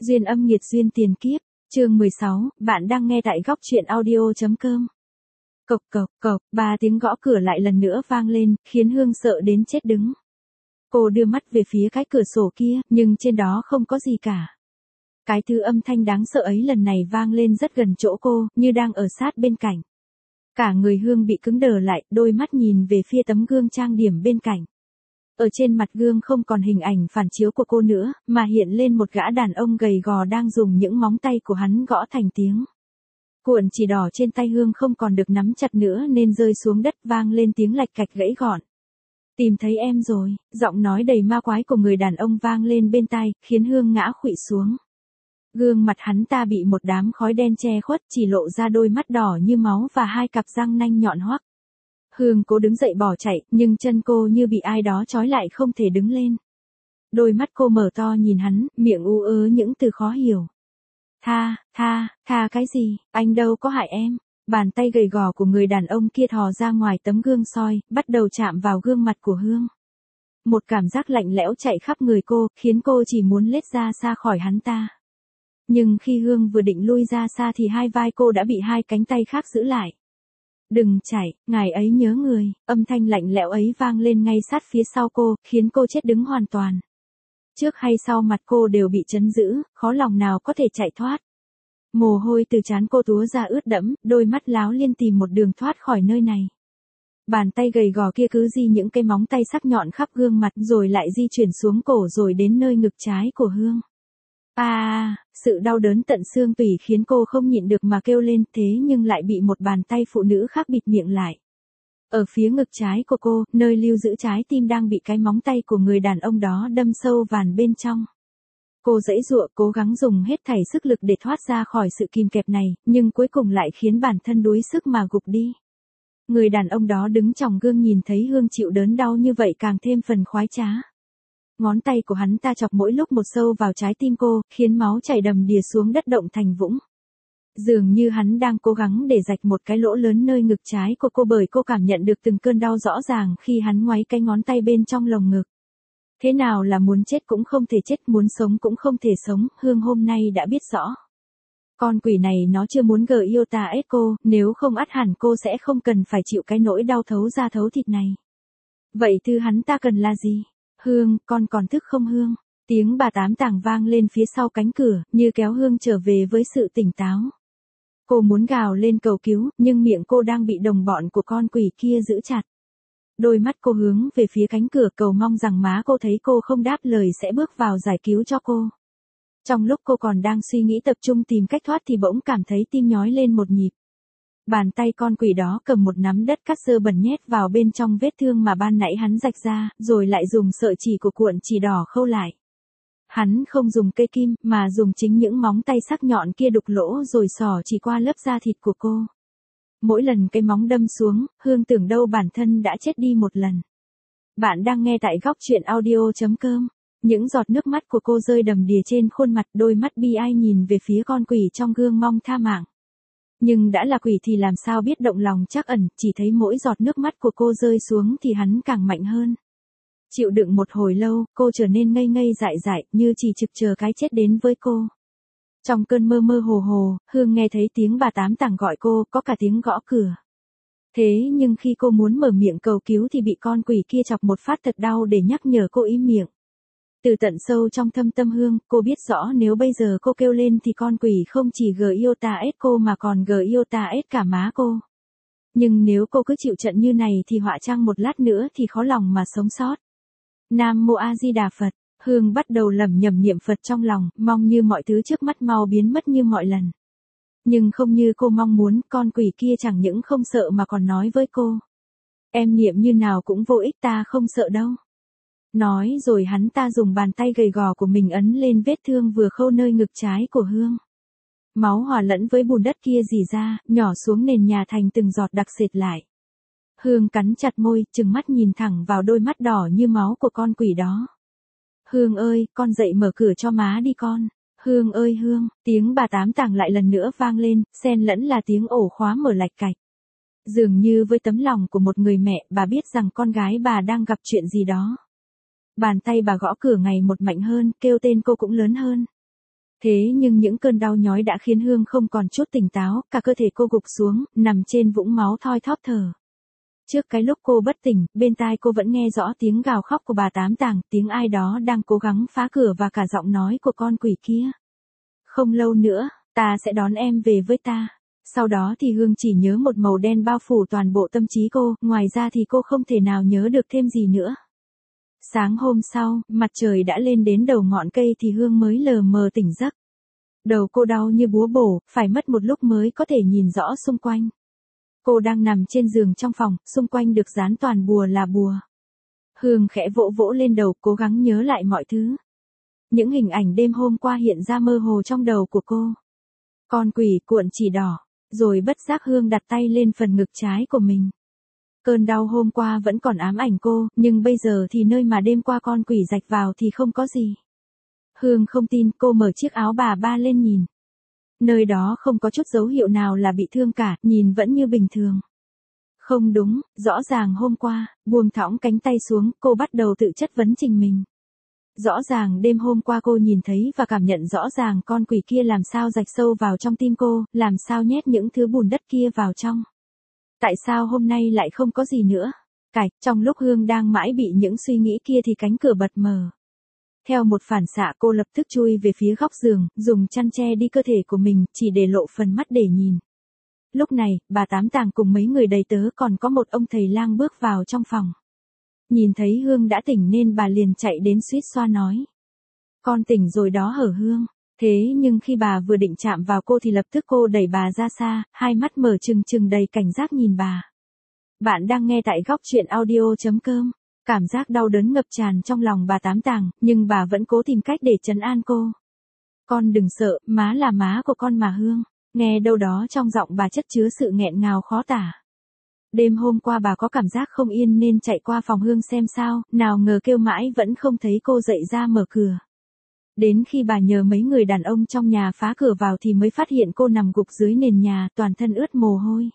Duyên âm nghiệt duyên tiền kiếp, chương 16, bạn đang nghe tại góc truyện audio.com. Cộc cộc cộc, 3 tiếng gõ cửa lại lần nữa vang lên, khiến Hương sợ đến chết đứng. Cô đưa mắt về phía cái cửa sổ kia, nhưng trên đó không có gì cả. Cái thứ âm thanh đáng sợ ấy lần này vang lên rất gần chỗ cô, như đang ở sát bên cạnh. Cả người Hương bị cứng đờ lại, đôi mắt nhìn về phía tấm gương trang điểm bên cạnh. Ở trên mặt gương không còn hình ảnh phản chiếu của cô nữa, mà hiện lên một gã đàn ông gầy gò đang dùng những móng tay của hắn gõ thành tiếng. Cuộn chỉ đỏ trên tay Hương không còn được nắm chặt nữa nên rơi xuống đất vang lên tiếng lạch cạch gãy gọn. Tìm thấy em rồi, giọng nói đầy ma quái của người đàn ông vang lên bên tai, khiến Hương ngã khuỵu xuống. Gương mặt hắn ta bị một đám khói đen che khuất, chỉ lộ ra đôi mắt đỏ như máu và hai cặp răng nanh nhọn hoắt. Hương cố đứng dậy bỏ chạy, nhưng chân cô như bị ai đó trói lại không thể đứng lên. Đôi mắt cô mở to nhìn hắn, miệng ú ớ những từ khó hiểu. Tha cái gì, anh đâu có hại em. Bàn tay gầy gò của người đàn ông kia thò ra ngoài tấm gương soi, bắt đầu chạm vào gương mặt của Hương. Một cảm giác lạnh lẽo chạy khắp người cô, khiến cô chỉ muốn lết ra xa khỏi hắn ta. Nhưng khi Hương vừa định lui ra xa thì hai vai cô đã bị hai cánh tay khác giữ lại. Đừng chạy, ngài ấy nhớ người, âm thanh lạnh lẽo ấy vang lên ngay sát phía sau cô, khiến cô chết đứng hoàn toàn. Trước hay sau mặt cô đều bị trấn giữ, khó lòng nào có thể chạy thoát. Mồ hôi từ trán cô túa ra ướt đẫm, đôi mắt láo liên tìm một đường thoát khỏi nơi này. Bàn tay gầy gò kia cứ di những cái móng tay sắc nhọn khắp gương mặt rồi lại di chuyển xuống cổ rồi đến nơi ngực trái của Hương. Sự đau đớn tận xương tủy khiến cô không nhịn được mà kêu lên, thế nhưng lại bị một bàn tay phụ nữ khác bịt miệng lại. Ở phía ngực trái của cô, nơi lưu giữ trái tim đang bị cái móng tay của người đàn ông đó đâm sâu vàn bên trong. Cô giãy giụa cố gắng dùng hết thảy sức lực để thoát ra khỏi sự kìm kẹp này, nhưng cuối cùng lại khiến bản thân đuối sức mà gục đi. Người đàn ông đó đứng trong gương nhìn thấy Hương chịu đớn đau như vậy càng thêm phần khoái trá. Ngón tay của hắn ta chọc mỗi lúc một sâu vào trái tim cô, khiến máu chảy đầm đìa xuống đất động thành vũng. Dường như hắn đang cố gắng để rạch một cái lỗ lớn nơi ngực trái của cô bởi cô cảm nhận được từng cơn đau rõ ràng khi hắn ngoáy cái ngón tay bên trong lồng ngực. Thế nào là muốn chết cũng không thể chết, muốn sống cũng không thể sống, Hương hôm nay đã biết rõ. Con quỷ này nó chưa muốn gờ yêu ta ép cô, nếu không ắt hẳn cô sẽ không cần phải chịu cái nỗi đau thấu da thấu thịt này. Vậy thứ hắn ta cần là gì? Hương, con còn thức không Hương? Tiếng bà Tám Tàng vang lên phía sau cánh cửa, như kéo Hương trở về với sự tỉnh táo. Cô muốn gào lên cầu cứu, nhưng miệng cô đang bị đồng bọn của con quỷ kia giữ chặt. Đôi mắt cô hướng về phía cánh cửa cầu mong rằng má cô thấy cô không đáp lời sẽ bước vào giải cứu cho cô. Trong lúc cô còn đang suy nghĩ tập trung tìm cách thoát thì bỗng cảm thấy tim nhói lên một nhịp. Bàn tay con quỷ đó cầm một nắm đất cát sơ bẩn nhét vào bên trong vết thương mà ban nãy hắn rạch ra, rồi lại dùng sợi chỉ của cuộn chỉ đỏ khâu lại. Hắn không dùng cây kim, mà dùng chính những móng tay sắc nhọn kia đục lỗ rồi xỏ chỉ qua lớp da thịt của cô. Mỗi lần cái móng đâm xuống, Hương tưởng đâu bản thân đã chết đi một lần. Bạn đang nghe tại góc truyện audio.com. Những giọt nước mắt của cô rơi đầm đìa trên khuôn mặt, đôi mắt bi ai nhìn về phía con quỷ trong gương mong tha mạng. Nhưng đã là quỷ thì làm sao biết động lòng trắc ẩn, chỉ thấy mỗi giọt nước mắt của cô rơi xuống thì hắn càng mạnh hơn. Chịu đựng một hồi lâu, cô trở nên ngây ngây dại dại, như chỉ trực chờ cái chết đến với cô. Trong cơn mơ mơ hồ hồ, Hương nghe thấy tiếng bà Tám Tàng gọi cô, có cả tiếng gõ cửa. Thế nhưng khi cô muốn mở miệng cầu cứu thì bị con quỷ kia chọc một phát thật đau để nhắc nhở cô im miệng. Từ tận sâu trong thâm tâm Hương, cô biết rõ nếu bây giờ cô kêu lên thì con quỷ không chỉ yêu ta ết cô mà còn yêu ta ết cả má cô. Nhưng nếu cô cứ chịu trận như này thì họa chăng một lát nữa thì khó lòng mà sống sót. Nam Mô A Di Đà Phật. Hương bắt đầu lẩm nhẩm niệm Phật trong lòng, mong như mọi thứ trước mắt mau biến mất như mọi lần. Nhưng không như cô mong muốn, con quỷ kia chẳng những không sợ mà còn nói với cô. Em niệm như nào cũng vô ích, ta không sợ đâu. Nói rồi hắn ta dùng bàn tay gầy gò của mình ấn lên vết thương vừa khâu nơi ngực trái của Hương. Máu hòa lẫn với bùn đất kia rỉ ra, nhỏ xuống nền nhà thành từng giọt đặc sệt lại. Hương cắn chặt môi, trừng mắt nhìn thẳng vào đôi mắt đỏ như máu của con quỷ đó. Hương ơi, con dậy mở cửa cho má đi con. Hương ơi Hương, tiếng bà Tám Tàng lại lần nữa vang lên, xen lẫn là tiếng ổ khóa mở lạch cạch. Dường như với tấm lòng của một người mẹ, bà biết rằng con gái bà đang gặp chuyện gì đó. Bàn tay bà gõ cửa ngày một mạnh hơn, kêu tên cô cũng lớn hơn. Thế nhưng những cơn đau nhói đã khiến Hương không còn chút tỉnh táo, cả cơ thể cô gục xuống, nằm trên vũng máu thoi thóp thở. Trước cái lúc cô bất tỉnh, bên tai cô vẫn nghe rõ tiếng gào khóc của bà Tám Tàng, tiếng ai đó đang cố gắng phá cửa và cả giọng nói của con quỷ kia. Không lâu nữa, ta sẽ đón em về với ta. Sau đó thì Hương chỉ nhớ một màu đen bao phủ toàn bộ tâm trí cô, ngoài ra thì cô không thể nào nhớ được thêm gì nữa. Sáng hôm sau, mặt trời đã lên đến đầu ngọn cây thì Hương mới lờ mờ tỉnh giấc. Đầu cô đau như búa bổ, phải mất một lúc mới có thể nhìn rõ xung quanh. Cô đang nằm trên giường trong phòng, xung quanh được dán toàn bùa là bùa. Hương khẽ vỗ vỗ lên đầu, cố gắng nhớ lại mọi thứ. Những hình ảnh đêm hôm qua hiện ra mơ hồ trong đầu của cô. Con quỷ cuộn chỉ đỏ, rồi bất giác Hương đặt tay lên phần ngực trái của mình. Cơn đau hôm qua vẫn còn ám ảnh cô, nhưng bây giờ thì nơi mà đêm qua con quỷ rạch vào thì không có gì. Hương không tin, cô mở chiếc áo bà ba lên nhìn. Nơi đó không có chút dấu hiệu nào là bị thương cả, nhìn vẫn như bình thường. Không đúng, rõ ràng hôm qua, buông thõng cánh tay xuống, cô bắt đầu tự chất vấn trình mình. Rõ ràng đêm hôm qua cô nhìn thấy và cảm nhận rõ ràng con quỷ kia làm sao rạch sâu vào trong tim cô, làm sao nhét những thứ bùn đất kia vào trong. Tại sao hôm nay lại không có gì nữa? Trong lúc Hương đang mãi bị những suy nghĩ kia thì cánh cửa bật mở. Theo một phản xạ cô lập tức chui về phía góc giường, dùng chăn che đi cơ thể của mình, chỉ để lộ phần mắt để nhìn. Lúc này, bà Tám Tàng cùng mấy người đầy tớ còn có một ông thầy lang bước vào trong phòng. Nhìn thấy Hương đã tỉnh nên bà liền chạy đến suýt xoa nói. Con tỉnh rồi đó hở Hương. Thế nhưng khi bà vừa định chạm vào cô thì lập tức cô đẩy bà ra xa, hai mắt mở trừng trừng đầy cảnh giác nhìn bà. Bạn đang nghe tại góc truyện audio.com. Cảm giác đau đớn ngập tràn trong lòng bà Tám Tàng, nhưng bà vẫn cố tìm cách để trấn an cô. Con đừng sợ, má là má của con mà Hương. Nghe đâu đó trong giọng bà chất chứa sự nghẹn ngào khó tả. Đêm hôm qua bà có cảm giác không yên nên chạy qua phòng Hương xem sao, nào ngờ kêu mãi vẫn không thấy cô dậy ra mở cửa. Đến khi bà nhờ mấy người đàn ông trong nhà phá cửa vào thì mới phát hiện cô nằm gục dưới nền nhà, toàn thân ướt mồ hôi.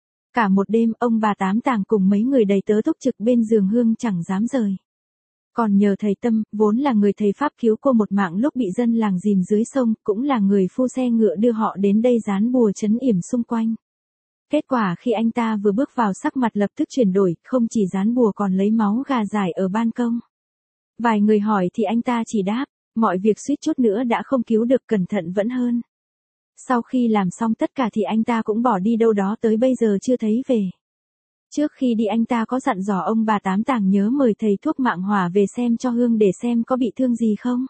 Cả một đêm, ông bà Tám Tàng cùng mấy người đầy tớ túc trực bên giường Hương chẳng dám rời. Còn nhờ thầy Tâm, vốn là người thầy Pháp cứu cô một mạng lúc bị dân làng dìm dưới sông, cũng là người phu xe ngựa đưa họ đến đây dán bùa trấn yểm xung quanh. Kết quả khi anh ta vừa bước vào sắc mặt lập tức chuyển đổi, không chỉ dán bùa còn lấy máu gà rải ở ban công. Vài người hỏi thì anh ta chỉ đáp, mọi việc suýt chút nữa đã không cứu được, cẩn thận vẫn hơn. Sau khi làm xong tất cả thì anh ta cũng bỏ đi đâu đó tới bây giờ chưa thấy về. Trước khi đi anh ta có dặn dò ông bà Tám Tàng nhớ mời thầy thuốc mạng hỏa về xem cho Hương để xem có bị thương gì không.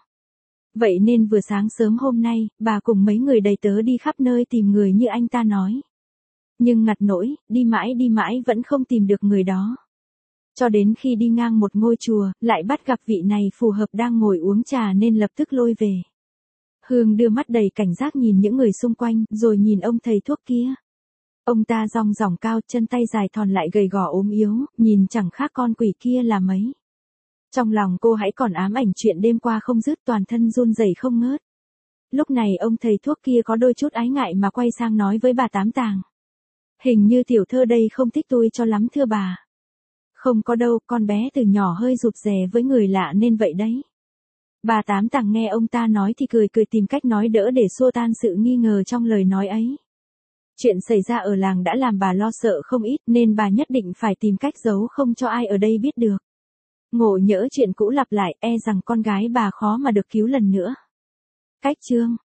Vậy nên vừa sáng sớm hôm nay, bà cùng mấy người đầy tớ đi khắp nơi tìm người như anh ta nói. Nhưng ngặt nỗi, đi mãi vẫn không tìm được người đó. Cho đến khi đi ngang một ngôi chùa, lại bắt gặp vị này phù hợp đang ngồi uống trà nên lập tức lôi về. Hương đưa mắt đầy cảnh giác nhìn những người xung quanh, rồi nhìn ông thầy thuốc kia. Ông ta dong dỏng cao, chân tay dài thon lại gầy gò ốm yếu, nhìn chẳng khác con quỷ kia là mấy. Trong lòng cô hãy còn ám ảnh chuyện đêm qua không dứt, toàn thân run rẩy không ngớt. Lúc này ông thầy thuốc kia có đôi chút ái ngại mà quay sang nói với bà Tám Tàng. Hình như tiểu thơ đây không thích tôi cho lắm thưa bà. Không có đâu, con bé từ nhỏ hơi rụt rè với người lạ nên vậy đấy. Bà Tám Tàng nghe ông ta nói thì cười tìm cách nói đỡ để xua tan sự nghi ngờ trong lời nói ấy. Chuyện xảy ra ở làng đã làm bà lo sợ không ít nên bà nhất định phải tìm cách giấu không cho ai ở đây biết được. Ngộ nhỡ chuyện cũ lặp lại, e rằng con gái bà khó mà được cứu lần nữa. Cách chương